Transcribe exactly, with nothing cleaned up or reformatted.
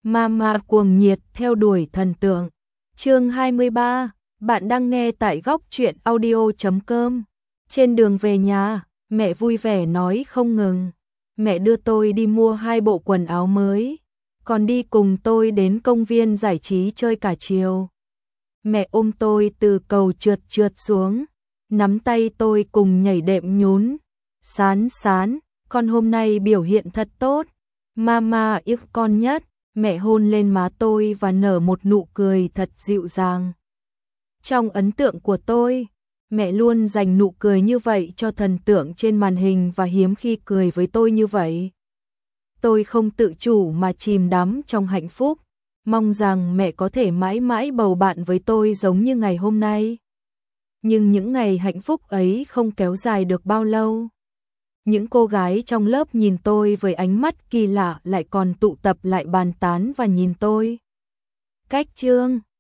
Mama cuồng nhiệt theo đuổi thần tượng. Chương hai mươi ba, bạn đang nghe tại góc truyện audio chấm com. Trên đường về nhà, mẹ vui vẻ nói không ngừng. Mẹ đưa tôi đi mua hai bộ quần áo mới, còn đi cùng tôi đến công viên giải trí chơi cả chiều. Mẹ ôm tôi từ cầu trượt trượt xuống, nắm tay tôi cùng nhảy đệm nhún. Sán sán, con hôm nay biểu hiện thật tốt. Mama yêu con nhất. Mẹ hôn lên má tôi và nở một nụ cười thật dịu dàng. Trong ấn tượng của tôi, mẹ luôn dành nụ cười như vậy cho thần tượng trên màn hình và hiếm khi cười với tôi như vậy. Tôi không tự chủ mà chìm đắm trong hạnh phúc, mong rằng mẹ có thể mãi mãi bầu bạn với tôi giống như ngày hôm nay. Nhưng những ngày hạnh phúc ấy không kéo dài được bao lâu. Những cô gái trong lớp nhìn tôi với ánh mắt kỳ lạ lại còn tụ tập lại bàn tán và nhìn tôi. Cách chương